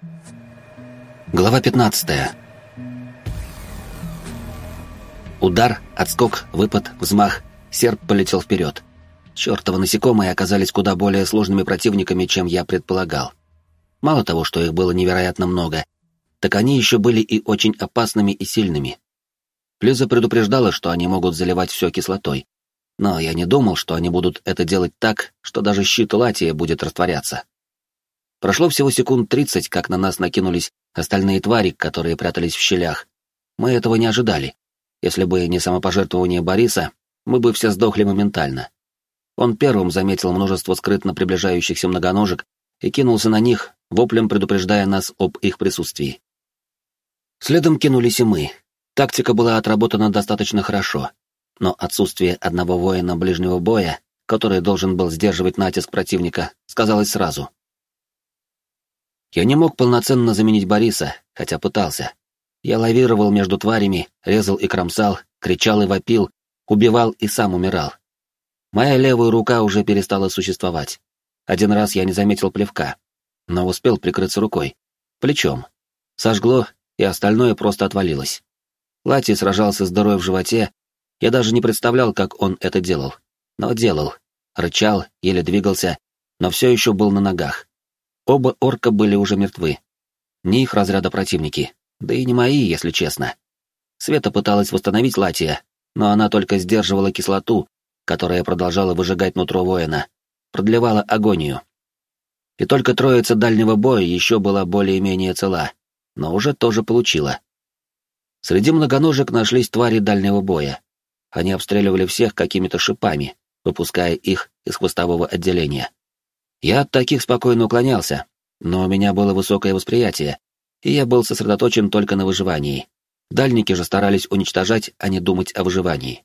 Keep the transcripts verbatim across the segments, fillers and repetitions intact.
Глава пятнадцатая. Удар, отскок, выпад, взмах. Серп полетел вперед. Чёртовы насекомые оказались куда более сложными противниками, чем я предполагал. Мало того, что их было невероятно много, так они еще были и очень опасными и сильными. Плюза предупреждала, что они могут заливать все кислотой, но я не думал, что они будут это делать так, что даже щит Латия будет растворяться. Прошло всего секунд тридцать, как на нас накинулись остальные твари, которые прятались в щелях. Мы этого не ожидали. Если бы не самопожертвование Бориса, мы бы все сдохли моментально. Он первым заметил множество скрытно приближающихся многоножек и кинулся на них, воплем предупреждая нас об их присутствии. Следом кинулись и мы. Тактика была отработана достаточно хорошо, но отсутствие одного воина ближнего боя, который должен был сдерживать натиск противника, сказалось сразу. Я не мог полноценно заменить Бориса, хотя пытался. Я лавировал между тварями, резал и кромсал, кричал и вопил, убивал и сам умирал. Моя левая рука уже перестала существовать. Один раз я не заметил плевка, но успел прикрыться рукой. Плечом. Сожгло, и остальное просто отвалилось. Лати сражался с дырой в животе, я даже не представлял, как он это делал. Но делал. Рычал, еле двигался, но все еще был на ногах. Оба орка были уже мертвы. Не их разряда противники, да и не мои, если честно. Света пыталась восстановить Латия, но она только сдерживала кислоту, которая продолжала выжигать нутро воина, продлевала агонию. И только троица дальнего боя еще была более-менее цела, но уже тоже получила. Среди многоножек нашлись твари дальнего боя. Они обстреливали всех какими-то шипами, выпуская их из хвостового отделения. Я от таких спокойно уклонялся, но у меня было высокое восприятие, и я был сосредоточен только на выживании. Дальники же старались уничтожать, а не думать о выживании.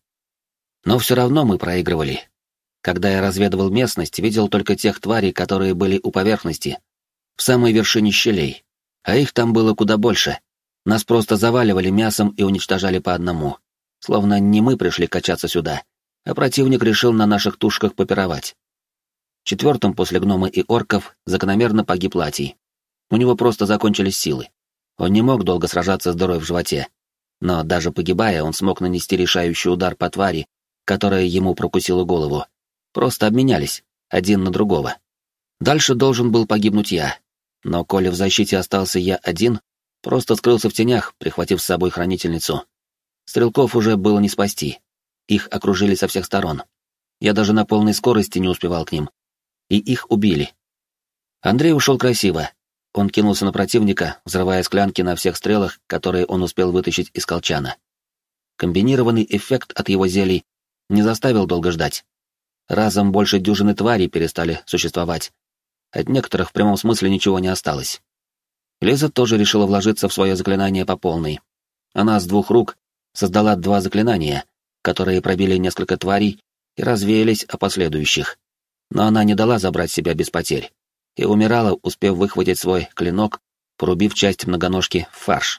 Но все равно мы проигрывали. Когда я разведывал местность, видел только тех тварей, которые были у поверхности, в самой вершине щелей, а их там было куда больше. Нас просто заваливали мясом и уничтожали по одному. Словно не мы пришли качаться сюда, а противник решил на наших тушках попировать. Четвертым после гнома и орков закономерно погиб Латий. У него просто закончились силы. Он не мог долго сражаться с дырой в животе. Но даже погибая, он смог нанести решающий удар по твари, которая ему прокусила голову. Просто обменялись, один на другого. Дальше должен был погибнуть я. Но коли в защите остался я один, просто скрылся в тенях, прихватив с собой хранительницу. Стрелков уже было не спасти. Их окружили со всех сторон. Я даже на полной скорости не успевал к ним. И их убили. Андрей ушел красиво. Он кинулся на противника, взрывая склянки на всех стрелах, которые он успел вытащить из колчана. Комбинированный эффект от его зелий не заставил долго ждать. Разом больше дюжины тварей перестали существовать. От некоторых в прямом смысле ничего не осталось. Лиза тоже решила вложиться в свое заклинание по полной. Она с двух рук создала два заклинания, которые пробили несколько тварей и развеялись о последующих. Но она не дала забрать себя без потерь и умирала, успев выхватить свой клинок, порубив часть многоножки в фарш.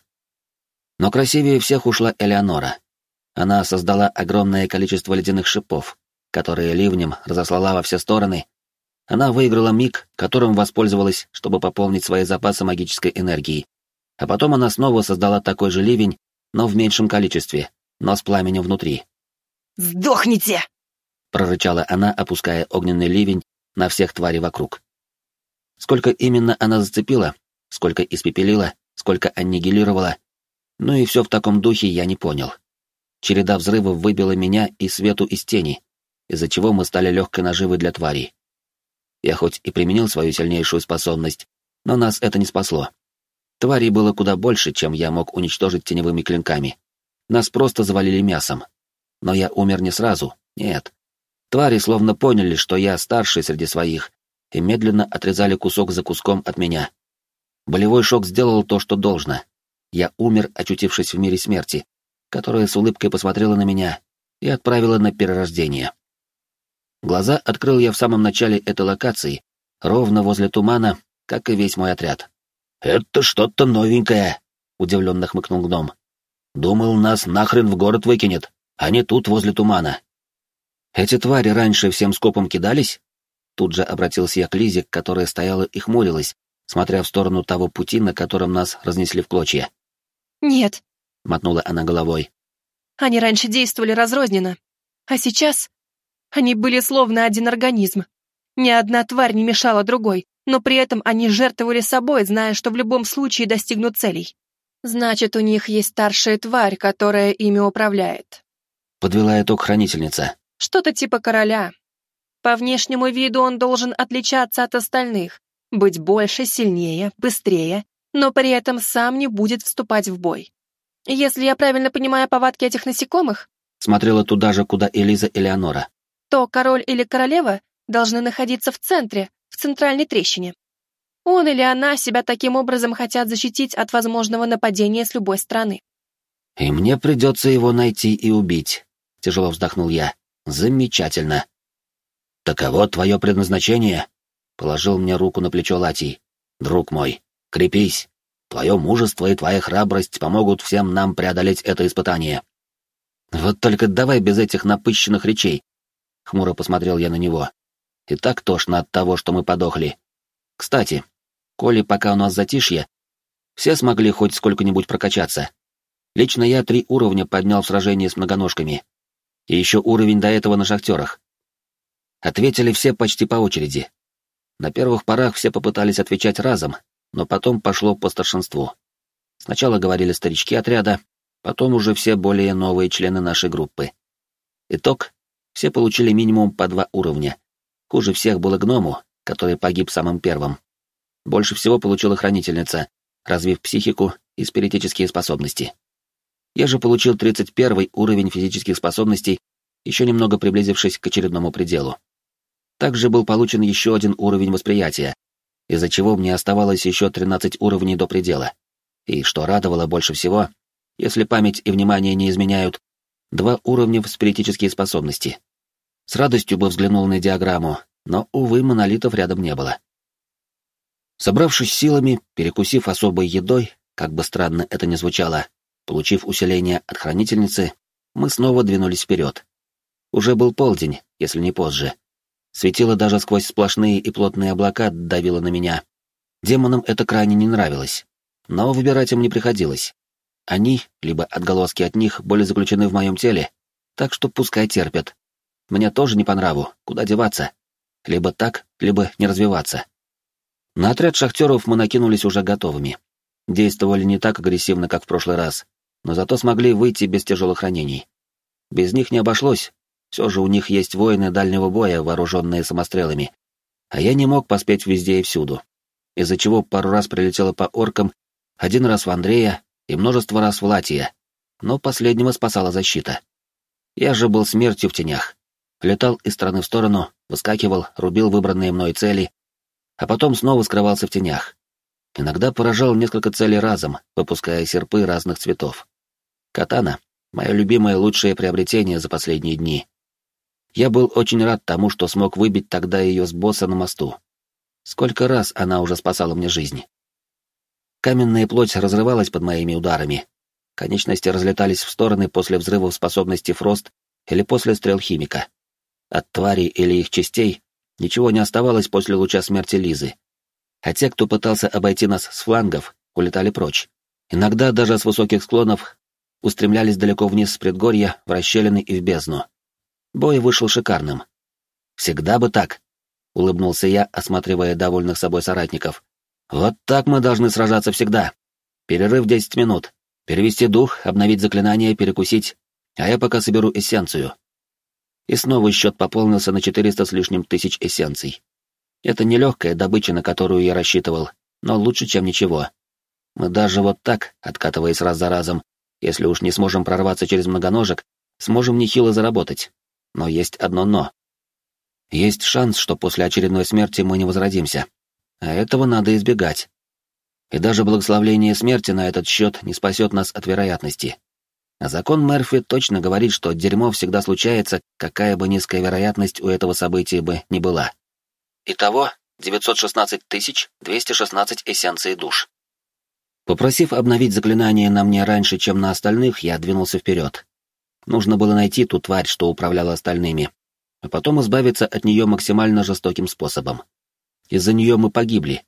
Но красивее всех ушла Элеонора. Она создала огромное количество ледяных шипов, которые ливнем разослала во все стороны. Она выиграла миг, которым воспользовалась, чтобы пополнить свои запасы магической энергии. А потом она снова создала такой же ливень, но в меньшем количестве, но с пламенем внутри. «Сдохните!» — прорычала она, опуская огненный ливень на всех тварей вокруг. Сколько именно она зацепила, сколько испепелила, сколько аннигилировала, ну и все в таком духе я не понял. Череда взрывов выбила меня и Свету из тени, из-за чего мы стали легкой наживой для тварей. Я хоть и применил свою сильнейшую способность, но нас это не спасло. Тварей было куда больше, чем я мог уничтожить теневыми клинками. Нас просто завалили мясом. Но я умер не сразу, нет. Твари словно поняли, что я старший среди своих, и медленно отрезали кусок за куском от меня. Болевой шок сделал то, что должно. Я умер, очутившись в мире смерти, которая с улыбкой посмотрела на меня и отправила на перерождение. Глаза открыл я в самом начале этой локации, ровно возле тумана, как и весь мой отряд. «Это что-то новенькое», — удивленно хмыкнул гном. «Думал, нас нахрен в город выкинет, а не тут, возле тумана». «Эти твари раньше всем скопом кидались?» Тут же обратился я к Лизе, которая стояла и хмурилась, смотря в сторону того пути, на котором нас разнесли в клочья. «Нет», — мотнула она головой. «они раньше действовали разрозненно, а сейчас они были словно один организм. Ни одна тварь не мешала другой, но при этом они жертвовали собой, зная, что в любом случае достигнут целей. Значит, у них есть старшая тварь, которая ими управляет». Подвела итог хранительница. «Что-то типа короля. По внешнему виду он должен отличаться от остальных, быть больше, сильнее, быстрее, но при этом сам не будет вступать в бой. Если я правильно понимаю повадки этих насекомых, смотрела туда же, куда и Лиза Элеонора, то король или королева должны находиться в центре, в центральной трещине. Он или она себя таким образом хотят защитить от возможного нападения с любой стороны. «И мне придется его найти и убить», — тяжело вздохнул я. «Замечательно». «Таково твое предназначение?» — положил мне руку на плечо Латий. «Друг мой, крепись. Твое мужество и твоя храбрость помогут всем нам преодолеть это испытание». «Вот только давай без этих напыщенных речей», — хмуро посмотрел я на него. «И так тошно от того, что мы подохли. Кстати, коли пока у нас затишье, все смогли хоть сколько-нибудь прокачаться. Лично я три уровня поднял в сражении с многоножками. И еще уровень до этого на шахтерах». Ответили все почти по очереди. На первых порах все попытались отвечать разом, но потом пошло по старшинству. Сначала говорили старички отряда, потом уже все более новые члены нашей группы. Итог: все получили минимум по два уровня. Хуже всех было гному, который погиб самым первым. Больше всего получила хранительница, развив психику и спиритические способности. Я же получил тридцать первый уровень физических способностей, еще немного приблизившись к очередному пределу. Также был получен еще один уровень восприятия, из-за чего мне оставалось еще тринадцать уровней до предела. И, что радовало больше всего, если память и внимание не изменяют, два уровня в спиритические способности. С радостью бы взглянул на диаграмму, но, увы, монолитов рядом не было. Собравшись силами, перекусив особой едой, как бы странно это ни звучало, получив усиление от хранительницы, мы снова двинулись вперед. Уже был полдень, если не позже. Светило даже сквозь сплошные и плотные облака давило на меня. Демонам это крайне не нравилось, но выбирать им не приходилось. Они, либо отголоски от них, были заключены в моем теле, так что пускай терпят. Мне тоже не по нраву, куда деваться. Либо так, либо не развиваться. На отряд шахтеров мы накинулись уже готовыми. Действовали не так агрессивно, как в прошлый раз, но зато смогли выйти без тяжелых ранений. Без них не обошлось. Все же у них есть воины дальнего боя, вооруженные самострелами. А я не мог поспеть везде и всюду, из-за чего пару раз прилетело по оркам, один раз в Андрея и множество раз в Латия, но последнего спасала защита. Я же был смертью в тенях. Летал из стороны в сторону, выскакивал, рубил выбранные мной цели, а потом снова скрывался в тенях. Иногда поражал несколько целей разом, выпуская серпы разных цветов. Катана — мое любимое лучшее приобретение за последние дни. Я был очень рад тому, что смог выбить тогда ее с босса на мосту. Сколько раз она уже спасала мне жизнь. Каменная плоть разрывалась под моими ударами. Конечности разлетались в стороны после взрывов способности Фрост или после стрел химика. От тварей или их частей ничего не оставалось после луча смерти Лизы. А те, кто пытался обойти нас с флангов, улетали прочь. Иногда даже с высоких склонов устремлялись далеко вниз с предгорья, в расщелины и в бездну. Бой вышел шикарным. «Всегда бы так», — улыбнулся я, осматривая довольных собой соратников. «Вот так мы должны сражаться всегда. Перерыв десять минут. Перевести дух, обновить заклинание, перекусить. А я пока соберу эссенцию». И снова счет пополнился на четыреста с лишним тысяч эссенций. Это нелегкая добыча, на которую я рассчитывал, но лучше, чем ничего. Мы даже вот так, откатываясь раз за разом, если уж не сможем прорваться через многоножек, сможем нехило заработать. Но есть одно «но». Есть шанс, что после очередной смерти мы не возродимся. А этого надо избегать. И даже благословление смерти на этот счет не спасет нас от вероятности. А закон Мерфи точно говорит, что дерьмо всегда случается, какая бы низкая вероятность у этого события бы ни была. Итого девятьсот шестнадцать тысяч двести шестнадцать эссенций душ. Попросив обновить заклинание на мне раньше, чем на остальных, я двинулся вперед. Нужно было найти ту тварь, что управляла остальными, а потом избавиться от нее максимально жестоким способом. Из-за нее мы погибли.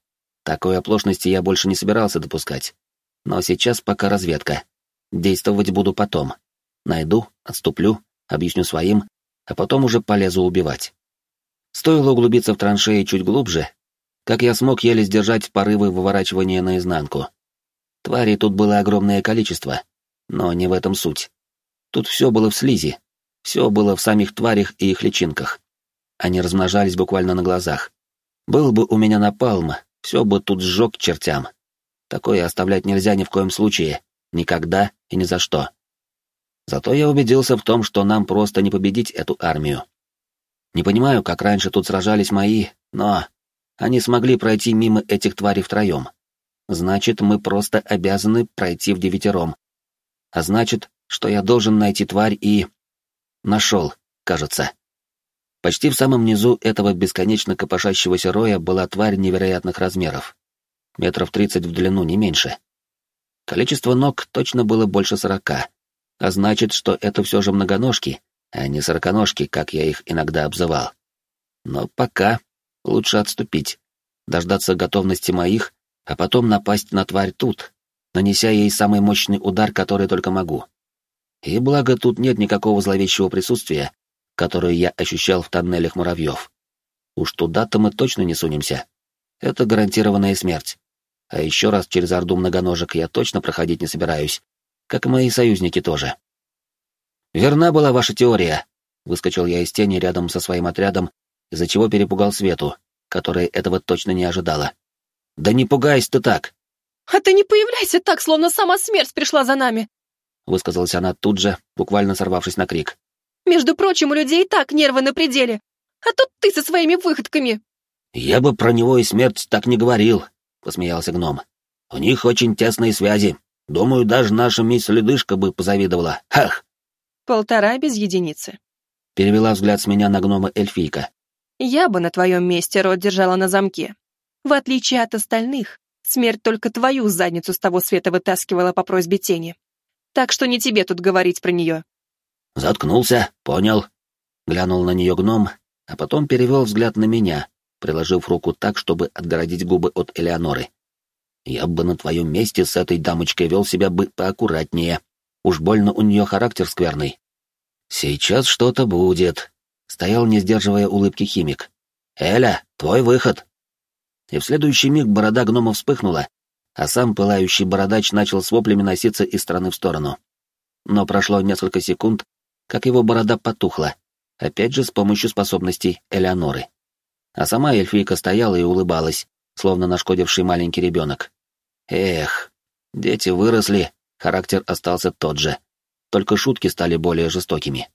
Такой оплошности я больше не собирался допускать. Но сейчас пока разведка. Действовать буду потом. Найду, отступлю, объясню своим, а потом уже полезу убивать. Стоило углубиться в траншеи чуть глубже, как я смог еле сдержать порывы выворачивания наизнанку. Тварей тут было огромное количество, но не в этом суть. Тут все было в слизи, все было в самих тварях и их личинках. Они размножались буквально на глазах. Был бы у меня напалм, все бы тут сжег к чертям. Такое оставлять нельзя ни в коем случае, никогда и ни за что. Зато я убедился в том, что нам просто не победить эту армию. Не понимаю, как раньше тут сражались мои, но они смогли пройти мимо этих тварей втроем. Значит, мы просто обязаны пройти в девятером. А значит, что я должен найти тварь и... Нашел, кажется. Почти в самом низу этого бесконечно копошащегося роя была тварь невероятных размеров. Метров тридцать в длину, не меньше. Количество ног точно было больше сорока. А значит, что это все же многоножки, а не сороконожки, как я их иногда обзывал. Но пока лучше отступить, дождаться готовности моих, а потом напасть на тварь тут, нанеся ей самый мощный удар, который только могу. И благо тут нет никакого зловещего присутствия, которое я ощущал в тоннелях муравьев. Уж туда-то мы точно не сунемся. Это гарантированная смерть. А еще раз через орду многоножек я точно проходить не собираюсь, как и мои союзники тоже. «Верна была ваша теория», — выскочил я из тени рядом со своим отрядом, из-за чего перепугал Свету, которая этого точно не ожидала. «Да не пугайся ты так!» «А ты не появляйся так, словно сама смерть пришла за нами!» — высказалась она тут же, буквально сорвавшись на крик. «Между прочим, у людей и так нервы на пределе, а тут ты со своими выходками!» «Я бы про него и смерть так не говорил», — посмеялся гном. «У них очень тесные связи. Думаю, даже наша мисс Ледышка бы позавидовала. Ах!» «Полтора без единицы», — перевела взгляд с меня на гнома эльфийка. «Я бы на твоем месте рот держала на замке. В отличие от остальных, смерть только твою задницу с того света вытаскивала по просьбе тени. Так что не тебе тут говорить про нее». «Заткнулся, понял», — глянул на нее гном, а потом перевел взгляд на меня, приложив руку так, чтобы отгородить губы от Элеоноры. «Я бы на твоем месте с этой дамочкой вел себя бы поаккуратнее. Уж больно у нее характер скверный». «Сейчас что-то будет», — стоял, не сдерживая улыбки, химик. «Эля, твой выход». И в следующий миг борода гнома вспыхнула, а сам пылающий бородач начал с воплями носиться из стороны в сторону. Но прошло несколько секунд, как его борода потухла, опять же с помощью способностей Элеоноры. А сама эльфийка стояла и улыбалась, словно нашкодивший маленький ребенок. Эх, дети выросли, характер остался тот же, только шутки стали более жестокими.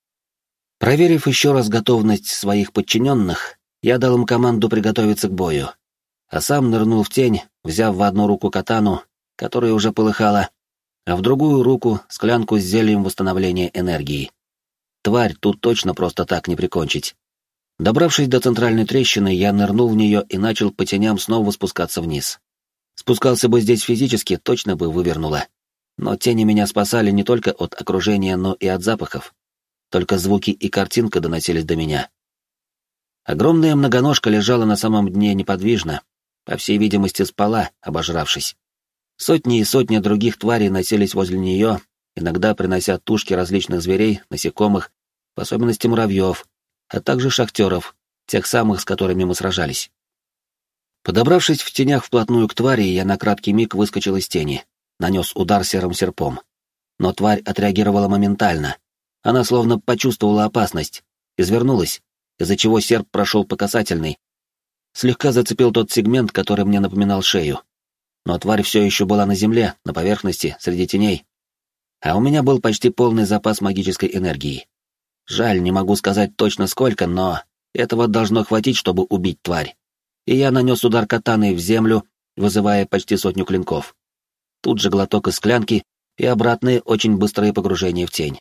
Проверив еще раз готовность своих подчиненных, я дал им команду приготовиться к бою, а сам нырнул в тень, взяв в одну руку катану, которая уже полыхала, а в другую руку склянку с зельем восстановления энергии. Тварь тут точно просто так не прикончить. Добравшись до центральной трещины, я нырнул в нее и начал по теням снова спускаться вниз. Спускался бы здесь физически, точно бы вывернуло. Но тени меня спасали не только от окружения, но и от запахов. Только звуки и картинка доносились до меня. Огромная многоножка лежала на самом дне неподвижно, по всей видимости спала, обожравшись. Сотни и сотни других тварей носились возле нее, иногда принося тушки различных зверей, насекомых, в особенности муравьев, а также шахтеров, тех самых, с которыми мы сражались. Подобравшись в тенях вплотную к твари, я на краткий миг выскочил из тени, нанес удар серым серпом. Но тварь отреагировала моментально. Она словно почувствовала опасность, извернулась, из-за чего серп прошел по касательной. Слегка зацепил тот сегмент, который мне напоминал шею. Но тварь все еще была на земле, на поверхности, среди теней. А у меня был почти полный запас магической энергии. Жаль, не могу сказать точно сколько, но этого должно хватить, чтобы убить тварь. И я нанес удар катаной в землю, вызывая почти сотню клинков. Тут же глоток из склянки и обратное очень быстрое погружение в тень.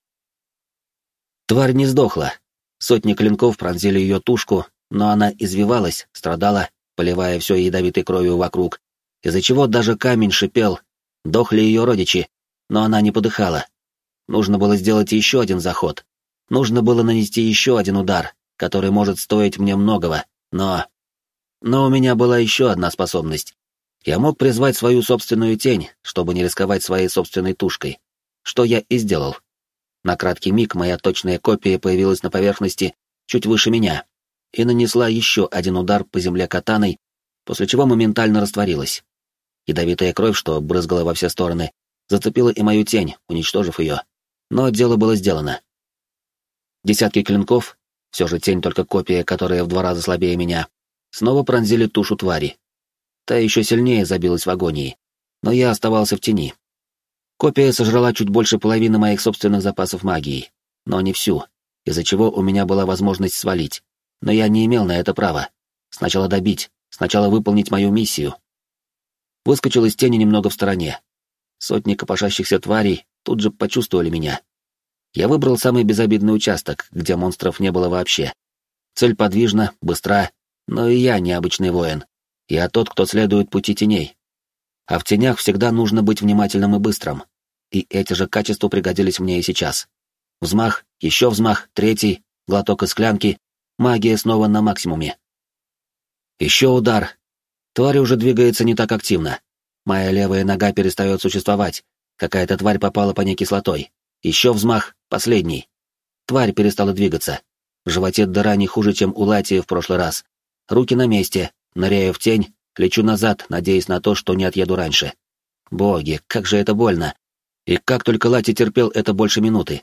Тварь не сдохла. Сотни клинков пронзили ее тушку, но она извивалась, страдала, поливая все ядовитой кровью вокруг, из-за чего даже камень шипел. Дохли ее родичи, но она не подыхала. Нужно было сделать еще один заход. Нужно было нанести еще один удар, который может стоить мне многого, но... Но у меня была еще одна способность. Я мог призвать свою собственную тень, чтобы не рисковать своей собственной тушкой, что я и сделал. На краткий миг моя точная копия появилась на поверхности чуть выше меня и нанесла еще один удар по земле катаной, после чего моментально растворилась. Ядовитая кровь, что брызгала во все стороны, зацепила и мою тень, уничтожив ее. Но дело было сделано. Десятки клинков, все же тень только копия, которая в два раза слабее меня, снова пронзили тушу твари. Та еще сильнее забилась в агонии, но я оставался в тени. Копия сожрала чуть больше половины моих собственных запасов магии, но не всю, из-за чего у меня была возможность свалить. Но я не имел на это права. Сначала добить, сначала выполнить мою миссию. Выскочил из тени немного в стороне. Сотни копошащихся тварей тут же почувствовали меня. Я выбрал самый безобидный участок, где монстров не было вообще. Цель подвижна, быстра, но и я необычный воин. Я тот, кто следует пути теней. А в тенях всегда нужно быть внимательным и быстрым. И эти же качества пригодились мне и сейчас. Взмах, еще взмах, третий, глоток из склянки, магия снова на максимуме. Еще удар. Тварь уже двигается не так активно. Моя левая нога перестает существовать. Какая-то тварь попала по ней кислотой. Еще взмах, последний. Тварь перестала двигаться. В животе дыра не хуже, чем у Лати в прошлый раз. Руки на месте, ныряю в тень, лечу назад, надеясь на то, что не отъеду раньше. Боги, как же это больно. И как только Лати терпел это больше минуты.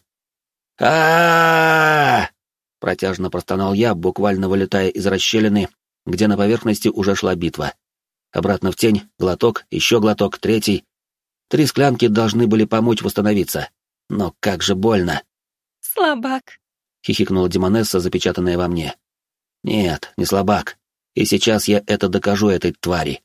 а Протяжно простонал я, буквально вылетая из расщелины, где на поверхности уже шла битва. Обратно в тень, глоток, еще глоток, третий. Три склянки должны были помочь восстановиться. Но как же больно. «Слабак», — хихикнула Демонесса, запечатанная во мне. «Нет, не слабак. И сейчас я это докажу этой твари».